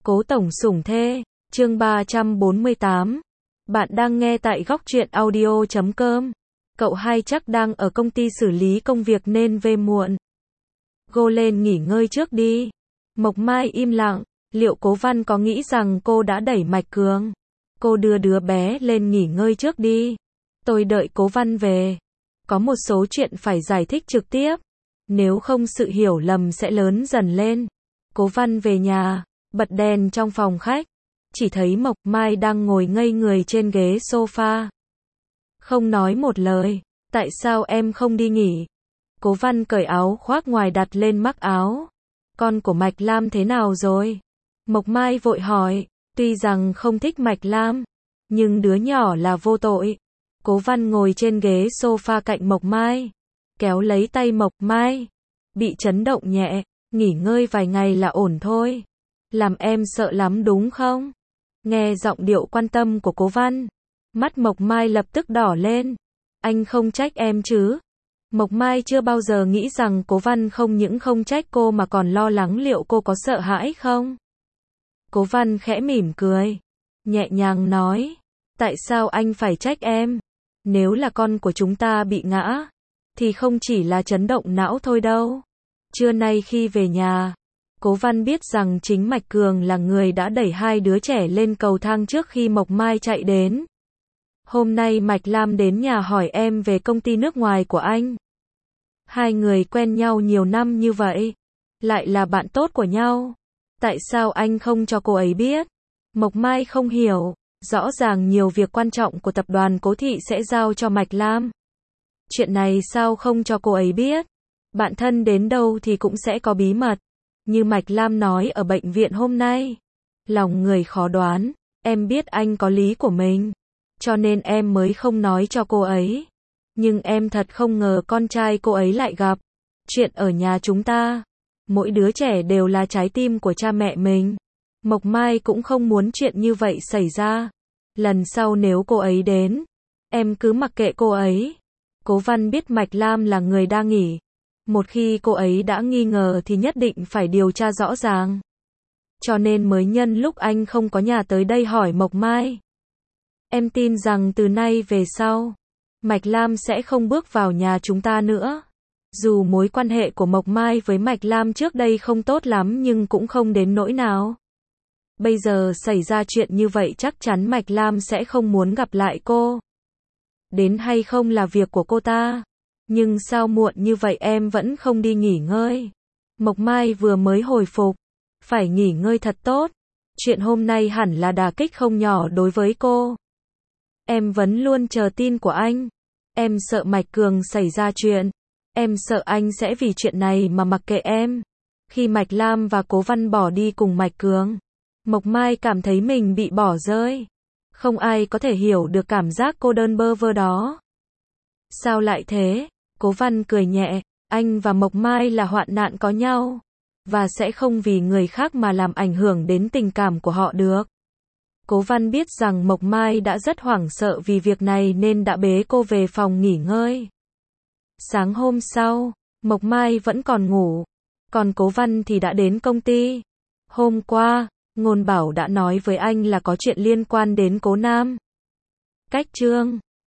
Cố tổng sủng thê, chương 348. Bạn đang nghe tại góc truyện audio.com. Cậu hai chắc đang ở công ty xử lý công việc nên về muộn. Cô lên nghỉ ngơi trước đi. Mộc Mai im lặng, liệu Cố Văn có nghĩ rằng cô đã đẩy Mạch Cường? Cô đưa đứa bé lên nghỉ ngơi trước đi. Tôi đợi Cố Văn về. Có một số chuyện phải giải thích trực tiếp. Nếu không sự hiểu lầm sẽ lớn dần lên. Cố Văn về nhà, bật đèn trong phòng khách. Chỉ thấy Mộc Mai đang ngồi ngây người trên ghế sofa. Không nói một lời. Tại sao em không đi nghỉ? Cố Văn cởi áo khoác ngoài đặt lên mắc áo. Con của Mạch Lam thế nào rồi? Mộc Mai vội hỏi. Tuy rằng không thích Mạch Lam, nhưng đứa nhỏ là vô tội. Cố Văn ngồi trên ghế sofa cạnh Mộc Mai, kéo lấy tay Mộc Mai. Bị chấn động nhẹ, nghỉ ngơi vài ngày là ổn thôi. Làm em sợ lắm đúng không? Nghe giọng điệu quan tâm của Cố Văn, mắt Mộc Mai lập tức đỏ lên. Anh không trách em chứ? Mộc Mai chưa bao giờ nghĩ rằng Cố Văn không những không trách cô mà còn lo lắng liệu cô có sợ hãi không? Cố Văn khẽ mỉm cười, nhẹ nhàng nói, tại sao anh phải trách em? Nếu là con của chúng ta bị ngã, thì không chỉ là chấn động não thôi đâu. Trưa nay khi về nhà, Cố Văn biết rằng chính Mạch Cường là người đã đẩy hai đứa trẻ lên cầu thang trước khi Mộc Mai chạy đến. Hôm nay Mạch Lam đến nhà hỏi em về công ty nước ngoài của anh. Hai người quen nhau nhiều năm như vậy, lại là bạn tốt của nhau. Tại sao anh không cho cô ấy biết? Mộc Mai không hiểu, rõ ràng nhiều việc quan trọng của tập đoàn Cố Thị sẽ giao cho Mạch Lam. Chuyện này sao không cho cô ấy biết? Bạn thân đến đâu thì cũng sẽ có bí mật. Như Mạch Lam nói ở bệnh viện hôm nay. Lòng người khó đoán, em biết anh có lý của mình, cho nên em mới không nói cho cô ấy. Nhưng em thật không ngờ con trai cô ấy lại gặp chuyện ở nhà chúng ta. Mỗi đứa trẻ đều là trái tim của cha mẹ mình. Mộc Mai cũng không muốn chuyện như vậy xảy ra. Lần sau nếu cô ấy đến, em cứ mặc kệ cô ấy. Cố Văn biết Mạch Lam là người đa nghi. Một khi cô ấy đã nghi ngờ thì nhất định phải điều tra rõ ràng. Cho nên mới nhân lúc anh không có nhà tới đây hỏi Mộc Mai. Em tin rằng từ nay về sau, Mạch Lam sẽ không bước vào nhà chúng ta nữa. Dù mối quan hệ của Mộc Mai với Mạch Lam trước đây không tốt lắm nhưng cũng không đến nỗi nào. Bây giờ xảy ra chuyện như vậy chắc chắn Mạch Lam sẽ không muốn gặp lại cô. Đến hay không là việc của cô ta. Nhưng sao muộn như vậy em vẫn không đi nghỉ ngơi? Mộc Mai vừa mới hồi phục, phải nghỉ ngơi thật tốt. Chuyện hôm nay hẳn là đả kích không nhỏ đối với cô. Em vẫn luôn chờ tin của anh. Em sợ Mạch Cường xảy ra chuyện. Em sợ anh sẽ vì chuyện này mà mặc kệ em. Khi Mạch Lam và Cố Văn bỏ đi cùng Mạch Cường, Mộc Mai cảm thấy mình bị bỏ rơi. Không ai có thể hiểu được cảm giác cô đơn bơ vơ đó. Sao lại thế? Cố Văn cười nhẹ, anh và Mộc Mai là hoạn nạn có nhau, và sẽ không vì người khác mà làm ảnh hưởng đến tình cảm của họ được. Cố Văn biết rằng Mộc Mai đã rất hoảng sợ vì việc này nên đã bế cô về phòng nghỉ ngơi. Sáng hôm sau, Mộc Mai vẫn còn ngủ, còn Cố Văn thì đã đến công ty. Hôm qua, Ngôn Bảo đã nói với anh là có chuyện liên quan đến Cố Nam. Cách chương